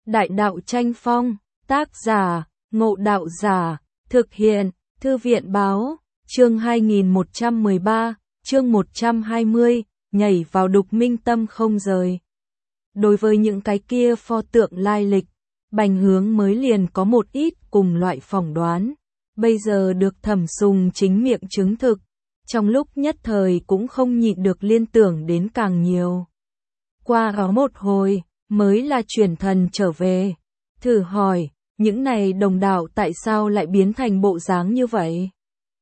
Đại đạo tranh phong, tác giả, Ngộ Đạo Giả, thực hiện, Thư viện báo, chương 2113, chương 120, nhảy vào đục minh tâm không rời. Đối với những cái kia pho tượng lai lịch, Bành Hướng mới liền có một ít cùng loại phỏng đoán, bây giờ được Thẩm Sùng chính miệng chứng thực, trong lúc nhất thời cũng không nhịn được liên tưởng đến càng nhiều. Qua đó một hồi, mới là chuyển thần trở về, thử hỏi, những này đồng đạo tại sao lại biến thành bộ dáng như vậy?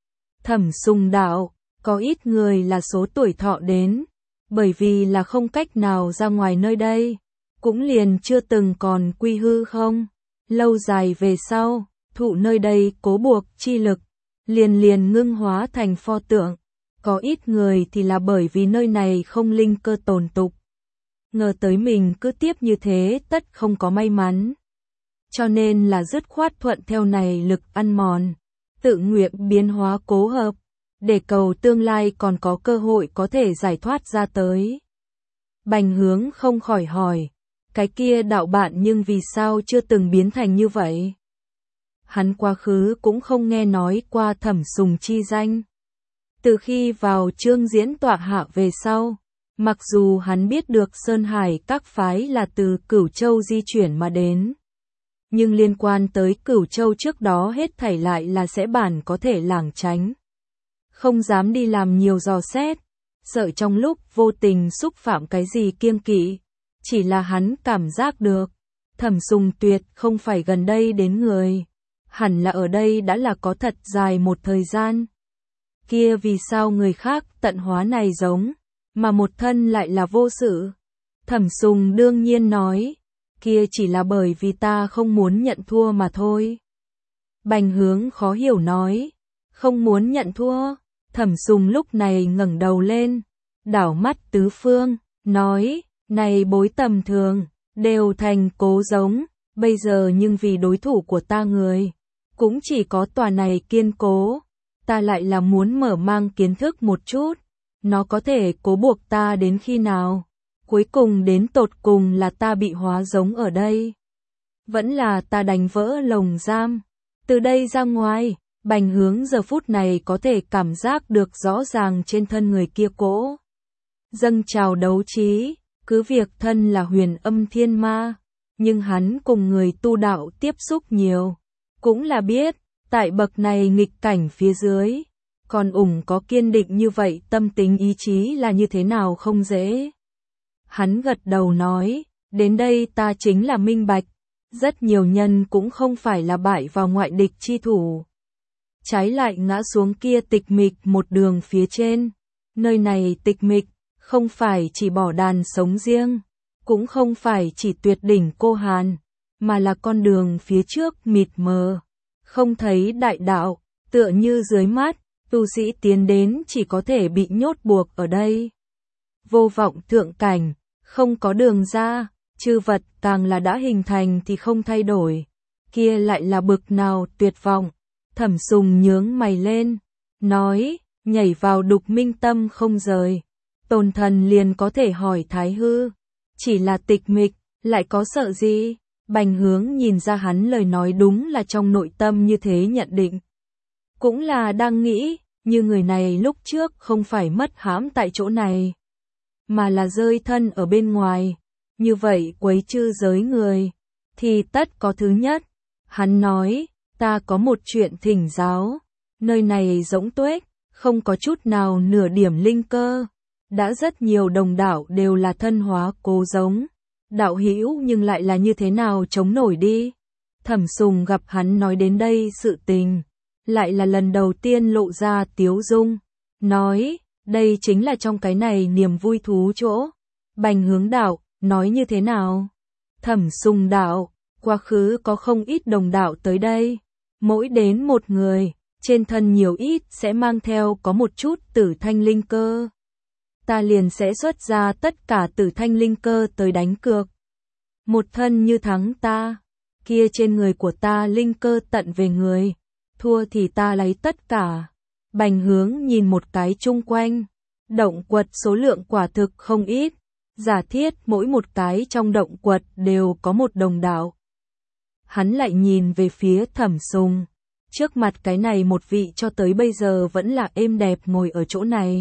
Thẩm Sùng đạo, có ít người là số tuổi thọ đến, bởi vì là không cách nào ra ngoài nơi đây, cũng liền chưa từng còn quy hư không, lâu dài về sau, thụ nơi đây cố buộc chi lực, liền ngưng hóa thành pho tượng, có ít người thì là bởi vì nơi này không linh cơ tồn tục. Ngờ tới mình cứ tiếp như thế tất không có may mắn. Cho nên là dứt khoát thuận theo này lực ăn mòn, tự nguyện biến hóa cố hợp, để cầu tương lai còn có cơ hội có thể giải thoát ra tới. Bành Hướng không khỏi hỏi, cái kia đạo bạn nhưng vì sao chưa từng biến thành như vậy? Hắn quá khứ cũng không nghe nói qua Thẩm Sùng chi danh. Từ khi vào chương diễn tọa hạ về sau, mặc dù hắn biết được Sơn Hải các phái là từ Cửu Châu di chuyển mà đến, nhưng liên quan tới Cửu Châu trước đó hết thảy lại là sẽ bản có thể lảng tránh. Không dám đi làm nhiều dò xét, sợ trong lúc vô tình xúc phạm cái gì kiêng kỵ, chỉ là hắn cảm giác được, Thẩm Sùng tuyệt không phải gần đây đến người, hẳn là ở đây đã là có thật dài một thời gian. Kia vì sao người khác tận hóa này giống, mà một thân lại là vô sự? Thẩm Sùng đương nhiên nói, kia chỉ là bởi vì ta không muốn nhận thua mà thôi. Bành Hướng khó hiểu nói, không muốn nhận thua. Thẩm Sùng lúc này ngẩng đầu lên, đảo mắt tứ phương, nói, này bối tầm thường, đều thành cố giống, bây giờ nhưng vì đối thủ của ta người, cũng chỉ có tòa này kiên cố, ta lại là muốn mở mang kiến thức một chút, nó có thể cố buộc ta đến khi nào, cuối cùng đến tột cùng là ta bị hóa giống ở đây, vẫn là ta đánh vỡ lồng giam, từ đây ra ngoài. Bành Hướng giờ phút này có thể cảm giác được rõ ràng trên thân người kia cỗ dâng trào đấu trí, cứ việc thân là huyền âm thiên ma, nhưng hắn cùng người tu đạo tiếp xúc nhiều, cũng là biết, tại bậc này nghịch cảnh phía dưới, còn có kiên định như vậy tâm tính ý chí là như thế nào không dễ. Hắn gật đầu nói, đến đây ta chính là minh bạch, rất nhiều nhân cũng không phải là bại vào ngoại địch chi thủ. Trái lại ngã xuống kia tịch mịch một đường phía trên, nơi này tịch mịch, không phải chỉ bỏ đàn sống riêng, cũng không phải chỉ tuyệt đỉnh cô hàn, mà là con đường phía trước mịt mờ, không thấy đại đạo, tựa như dưới mắt, tu sĩ tiến đến chỉ có thể bị nhốt buộc ở đây. Vô vọng thượng cảnh, không có đường ra, chư vật càng là đã hình thành thì không thay đổi, kia lại là bực nào tuyệt vọng. Thẩm Sùng nhướng mày lên, nói, nhảy vào đục minh tâm không rời, Tôn Thần liền có thể hỏi Thái Hư, chỉ là tịch mịch, lại có sợ gì? Bành Hướng nhìn ra hắn lời nói đúng là trong nội tâm như thế nhận định. Cũng là đang nghĩ, như người này lúc trước không phải mất hãm tại chỗ này, mà là rơi thân ở bên ngoài, như vậy quấy chư giới người, thì tất có thứ nhất, hắn nói, ta có một chuyện thỉnh giáo, nơi này rỗng tuếch, không có chút nào nửa điểm linh cơ, đã rất nhiều đồng đạo đều là thân hóa cố giống, đạo hữu nhưng lại là như thế nào chống nổi đi. Thẩm Sùng gặp hắn nói đến đây sự tình, lại là lần đầu tiên lộ ra tiếu dung, nói, đây chính là trong cái này niềm vui thú chỗ. Bành Hướng đạo, nói như thế nào? Thẩm Sùng đạo, quá khứ có không ít đồng đạo tới đây. Mỗi đến một người, trên thân nhiều ít sẽ mang theo có một chút tử thanh linh cơ. Ta liền sẽ xuất ra tất cả tử thanh linh cơ tới đánh cược. Một thân như thắng ta, kia trên người của ta linh cơ tận về người, thua thì ta lấy tất cả. Bành Hướng nhìn một cái chung quanh, động quật số lượng quả thực không ít, giả thiết mỗi một cái trong động quật đều có một đồng đạo, hắn lại nhìn về phía Thẩm Sùng. Trước mặt cái này một vị cho tới bây giờ vẫn là êm đẹp ngồi ở chỗ này.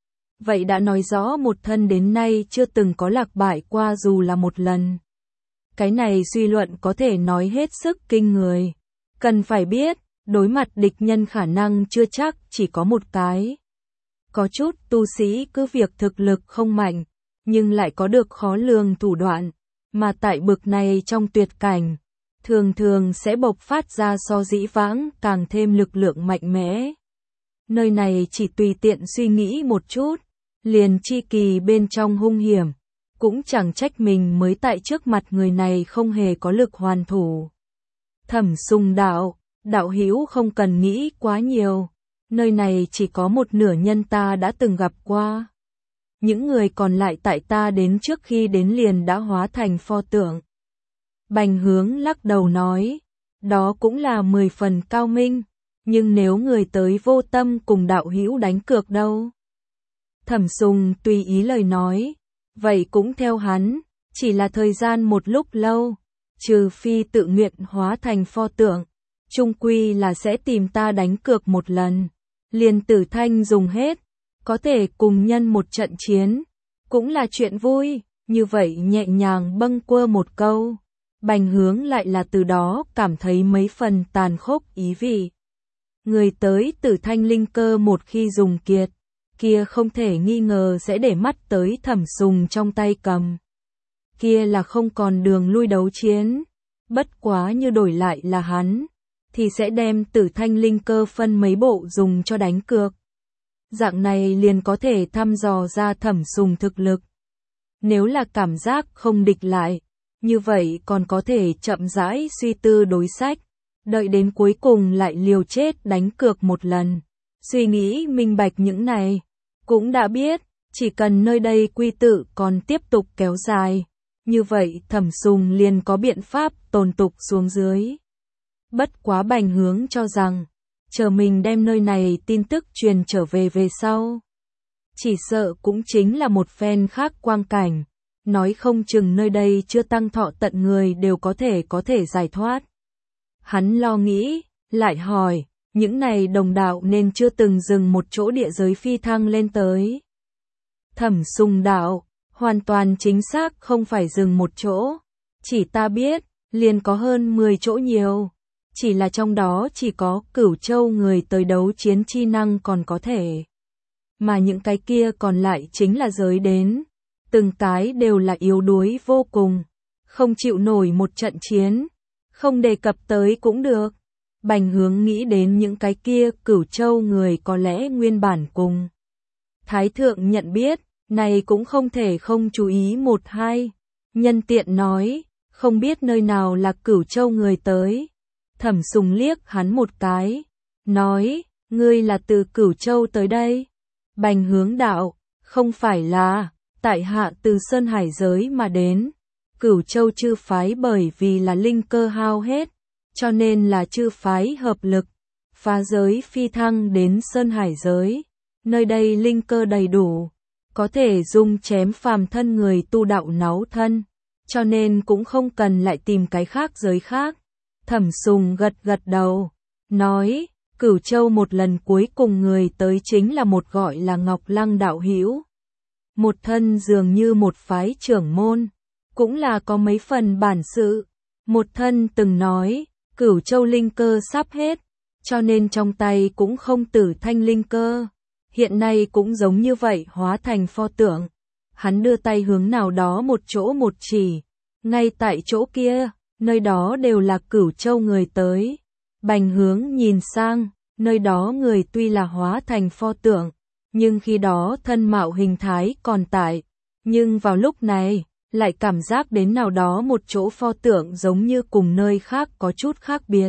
Vậy đã nói rõ một thân đến nay chưa từng có lạc bại qua dù là một lần. Cái này suy luận có thể nói hết sức kinh người. Cần phải biết, đối mặt địch nhân khả năng chưa chắc chỉ có một cái. Có chút tu sĩ cứ việc thực lực không mạnh, nhưng lại có được khó lường thủ đoạn, mà tại bực này trong tuyệt cảnh, thường thường sẽ bộc phát ra so dĩ vãng càng thêm lực lượng mạnh mẽ. Nơi này chỉ tùy tiện suy nghĩ một chút, liền chi kỳ bên trong hung hiểm, cũng chẳng trách mình mới tại trước mặt người này không hề có lực hoàn thủ. Thẩm Sùng đạo hữu không cần nghĩ quá nhiều, nơi này chỉ có một nửa nhân ta đã từng gặp qua. Những người còn lại tại ta đến trước khi đến liền đã hóa thành pho tượng. Bành Hướng lắc đầu nói, đó cũng là 10 phần cao minh, nhưng nếu người tới vô tâm cùng đạo hữu đánh cược đâu? Thẩm Sùng tùy ý lời nói, vậy cũng theo hắn, chỉ là thời gian một lúc lâu, trừ phi tự nguyện hóa thành pho tượng, chung quy là sẽ tìm ta đánh cược một lần. Liền Tử Thanh dùng hết, có thể cùng nhân một trận chiến, cũng là chuyện vui, như vậy nhẹ nhàng bâng quơ một câu. Bành Hướng lại là từ đó cảm thấy mấy phần tàn khốc ý vị. Người tới Tử Thanh linh cơ một khi dùng kiệt, kia không thể nghi ngờ sẽ để mắt tới Thẩm Sùng trong tay cầm. Kia là không còn đường lui đấu chiến, bất quá như đổi lại là hắn, thì sẽ đem Tử Thanh linh cơ phân mấy bộ dùng cho đánh cược. Dạng này liền có thể thăm dò ra Thẩm Sùng thực lực. Nếu là cảm giác không địch lại, như vậy còn có thể chậm rãi suy tư đối sách, đợi đến cuối cùng lại liều chết đánh cược một lần. Suy nghĩ minh bạch những này, cũng đã biết, chỉ cần nơi đây quy tự còn tiếp tục kéo dài, như vậy Thẩm Sùng liền có biện pháp tồn tục xuống dưới. Bất quá Bành Hướng cho rằng, chờ mình đem nơi này tin tức truyền trở về sau, chỉ sợ cũng chính là một phen khác quang cảnh, nói không chừng nơi đây chưa tăng thọ tận người đều có thể giải thoát. Hắn lo nghĩ, lại hỏi, những này đồng đạo nên chưa từng dừng một chỗ địa giới phi thăng lên tới. Thẩm Sùng đạo, hoàn toàn chính xác không phải dừng một chỗ, chỉ ta biết, liền có hơn 10 chỗ nhiều. Chỉ là trong đó chỉ có Cửu Châu người tới đấu chiến chi năng còn có thể. Mà những cái kia còn lại chính là giới đến. Từng cái đều là yếu đuối vô cùng. Không chịu nổi một trận chiến. Không đề cập tới cũng được. Bành Hướng nghĩ đến những cái kia Cửu Châu người có lẽ nguyên bản cùng. Thái thượng nhận biết, này cũng không thể không chú ý một hai. Nhân tiện nói, không biết nơi nào là Cửu Châu người tới. Thẩm Sùng liếc hắn một cái, nói, ngươi là từ Cửu Châu tới đây. Bành Hướng đạo, không phải là, tại hạ từ Sơn Hải giới mà đến. Cửu Châu chư phái bởi vì là linh cơ hao hết, cho nên là chư phái hợp lực, phá giới phi thăng đến Sơn Hải giới. Nơi đây linh cơ đầy đủ, có thể dùng chém phàm thân người tu đạo náu thân, cho nên cũng không cần lại tìm cái khác giới khác. Thẩm Sùng gật đầu, nói, Cửu Châu một lần cuối cùng người tới chính là một gọi là Ngọc Lăng đạo hữu. Một thân dường như một phái trưởng môn, cũng là có mấy phần bản sự. Một thân từng nói, Cửu Châu linh cơ sắp hết, cho nên trong tay cũng không Tử Thanh linh cơ. Hiện nay cũng giống như vậy hóa thành pho tượng. Hắn đưa tay hướng nào đó một chỗ một chỉ, ngay tại chỗ kia. Nơi đó đều là Cửu Châu người tới. Bành Hướng nhìn sang, nơi đó người tuy là hóa thành pho tượng, nhưng khi đó thân mạo hình thái còn tại. Nhưng vào lúc này, lại cảm giác đến nào đó một chỗ pho tượng giống như cùng nơi khác có chút khác biệt.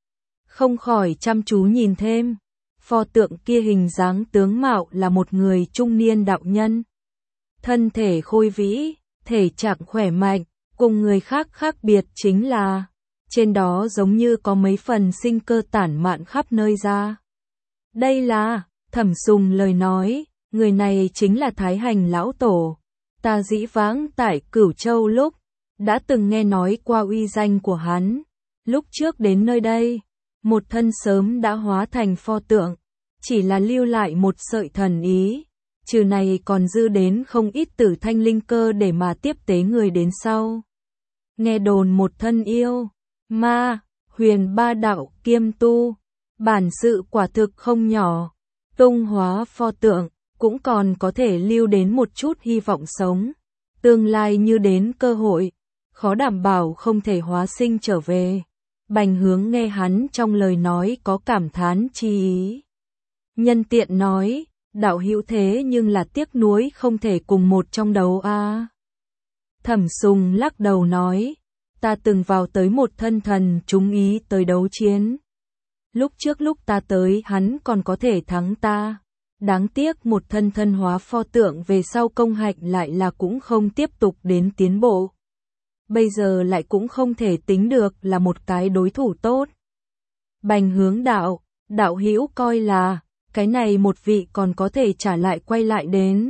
Không khỏi chăm chú nhìn thêm. Pho tượng kia hình dáng tướng mạo là một người trung niên đạo nhân. Thân thể khôi vĩ, thể trạng khỏe mạnh. Cùng người khác khác biệt chính là, trên đó giống như có mấy phần sinh cơ tản mạn khắp nơi ra. Đây là, Thẩm Sùng lời nói, người này chính là Thái Hành lão tổ. Ta dĩ vãng tại Cửu Châu lúc, đã từng nghe nói qua uy danh của hắn, Lúc trước đến nơi đây, một thân sớm đã hóa thành pho tượng, chỉ là lưu lại một sợi thần ý, trừ này còn dư đến không ít tử thanh linh cơ để mà tiếp tế người đến sau. Nghe đồn một thân yêu, ma, huyền ba đạo kiêm tu, bản sự quả thực không nhỏ, tung hóa pho tượng, cũng còn có thể lưu đến một chút hy vọng sống. Tương lai như đến cơ hội, khó đảm bảo không thể hóa sinh trở về. Bành Hướng nghe hắn trong lời nói có cảm thán chi ý. Nhân tiện nói, đạo hữu thế nhưng là tiếc nuối không thể cùng một trong đấu a. Thẩm Sùng lắc đầu nói, ta từng vào tới một thân thần trúng ý tới đấu chiến. Lúc trước lúc ta tới hắn còn có thể thắng ta. Đáng tiếc một thân thân hóa pho tượng về sau công hạnh lại là cũng không tiếp tục đến tiến bộ. Bây giờ lại cũng không thể tính được là một cái đối thủ tốt. Bành Hướng đạo, đạo hữu coi là, cái này một vị còn có thể trả lại quay lại đến.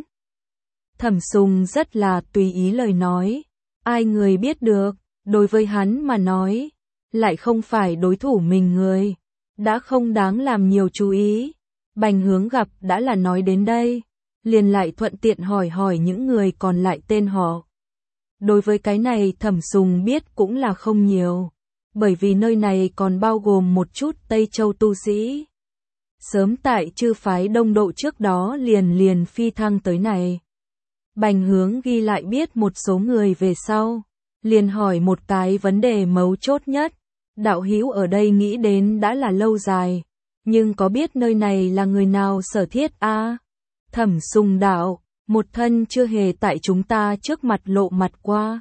Thẩm Sùng rất là tùy ý lời nói, ai người biết được, đối với hắn mà nói, lại không phải đối thủ mình người, đã không đáng làm nhiều chú ý. Bành Hướng gặp đã là nói đến đây, liền lại thuận tiện hỏi hỏi những người còn lại tên họ. Đối với cái này Thẩm Sùng biết cũng là không nhiều, bởi vì nơi này còn bao gồm một chút Tây Châu tu sĩ. Sớm tại chư phái Đông Độ trước đó liền phi thăng tới này. Bành Hướng ghi lại biết một số người về sau, liền hỏi một cái vấn đề mấu chốt nhất, đạo hữu ở đây nghĩ đến đã là lâu dài, nhưng có biết nơi này là người nào sở thiết a? Thẩm Sùng đạo, một thân chưa hề tại chúng ta trước mặt lộ mặt qua.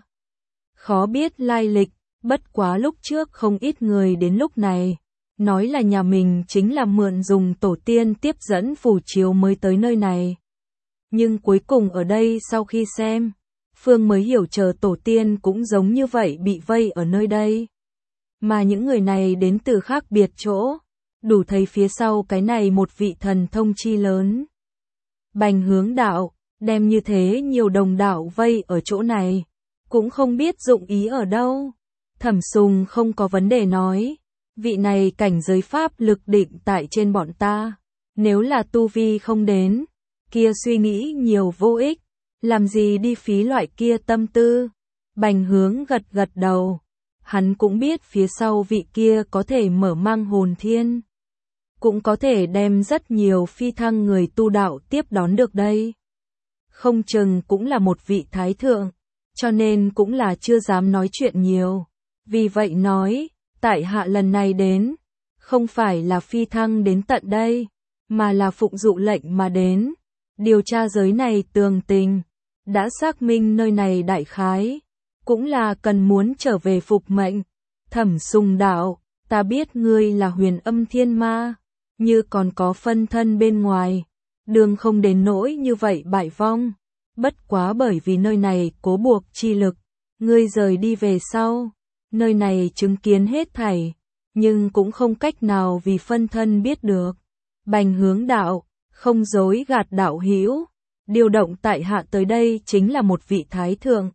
Khó biết lai lịch, bất quá lúc trước không ít người đến lúc này, nói là nhà mình chính là mượn dùng tổ tiên tiếp dẫn phù chiếu mới tới nơi này. Nhưng cuối cùng ở đây sau khi xem, Phương mới hiểu chờ tổ tiên cũng giống như vậy bị vây ở nơi đây. Mà những người này đến từ khác biệt chỗ, đủ thấy phía sau cái này một vị thần thông chi lớn. Bành Hướng đạo, đem như thế nhiều đồng đạo vây ở chỗ này, cũng không biết dụng ý ở đâu. Thẩm Sùng không có vấn đề nói, vị này cảnh giới pháp lực định tại trên bọn ta, nếu là tu vi không đến, kia suy nghĩ nhiều vô ích, làm gì đi phí loại kia tâm tư. Bành Hướng gật gật đầu, hắn cũng biết phía sau vị kia có thể mở mang hồn thiên, cũng có thể đem rất nhiều phi thăng người tu đạo tiếp đón được đây. Không chừng cũng là một vị thái thượng, cho nên cũng là chưa dám nói chuyện nhiều. Vì vậy nói, tại hạ lần này đến, không phải là phi thăng đến tận đây, mà là phụng dụ lệnh mà đến, điều tra giới này tường tình, đã xác minh nơi này đại khái, cũng là cần muốn trở về phục mệnh. Thẩm Sùng đạo, ta biết ngươi là Huyền Âm Thiên Ma, như còn có phân thân bên ngoài, đường không đến nỗi như vậy bại vong, bất quá bởi vì nơi này cố buộc chi lực, ngươi rời đi về sau, nơi này chứng kiến hết thảy, nhưng cũng không cách nào vì phân thân biết được. Bành Hướng đạo, không dối gạt đạo hữu, điều động tại hạ tới đây chính là một vị thái thượng.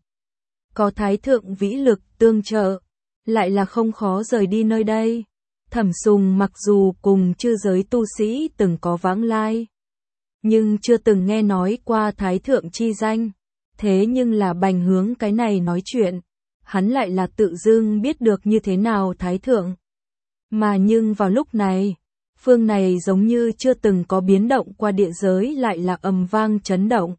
Có thái thượng vĩ lực tương trợ, lại là không khó rời đi nơi đây. Thẩm Sùng mặc dù cùng chư giới tu sĩ từng có vãng lai, nhưng chưa từng nghe nói qua thái thượng chi danh. Thế nhưng là Bành Hướng cái này nói chuyện, hắn lại là tự dưng biết được như thế nào thái thượng. Mà nhưng vào lúc này, phương này giống như chưa từng có biến động qua địa giới lại là ầm vang chấn động.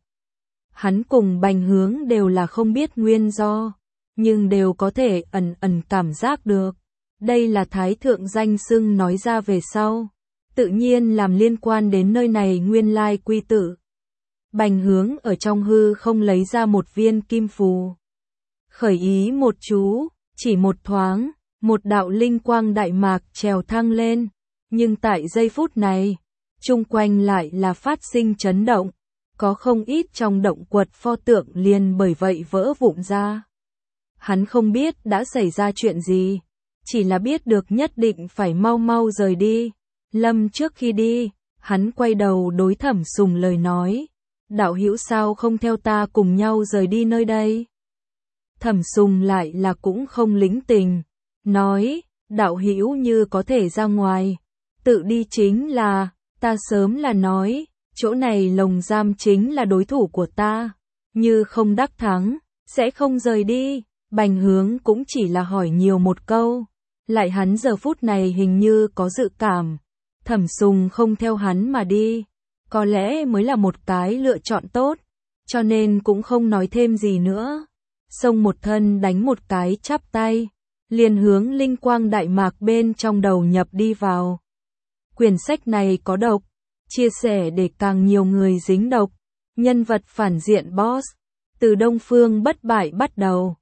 Hắn cùng Bành Hướng đều là không biết nguyên do, nhưng đều có thể ẩn ẩn cảm giác được. Đây là thái thượng danh xưng nói ra về sau, tự nhiên làm liên quan đến nơi này nguyên lai quy tử. Bành Hướng ở trong hư không lấy ra một viên kim phù. Khởi ý một chú, chỉ một thoáng, một đạo linh quang đại mạc trèo thăng lên, nhưng tại giây phút này, chung quanh lại là phát sinh chấn động, có không ít trong động quật pho tượng liền bởi vậy vỡ vụn ra. Hắn không biết đã xảy ra chuyện gì, chỉ là biết được nhất định phải mau mau rời đi. Lâm trước khi đi, hắn quay đầu đối Thẩm Sùng lời nói, đạo hữu sao không theo ta cùng nhau rời đi nơi đây? Thẩm Sùng lại là cũng không lĩnh tình, nói, đạo hữu như có thể ra ngoài. Tự đi chính là, ta sớm là nói, chỗ này lồng giam chính là đối thủ của ta. Như không đắc thắng, sẽ không rời đi. Bành Hướng cũng chỉ là hỏi nhiều một câu. Lại hắn giờ phút này hình như có dự cảm. Thẩm Sùng không theo hắn mà đi. Có lẽ mới là một cái lựa chọn tốt. Cho nên cũng không nói thêm gì nữa. Xông một thân đánh một cái chắp tay. Liền hướng linh quang đại mạc bên trong đầu nhập đi vào. Quyển sách này có độc. Chia sẻ để càng nhiều người dính độc. Nhân vật phản diện boss. Từ Đông Phương bất bại bắt đầu.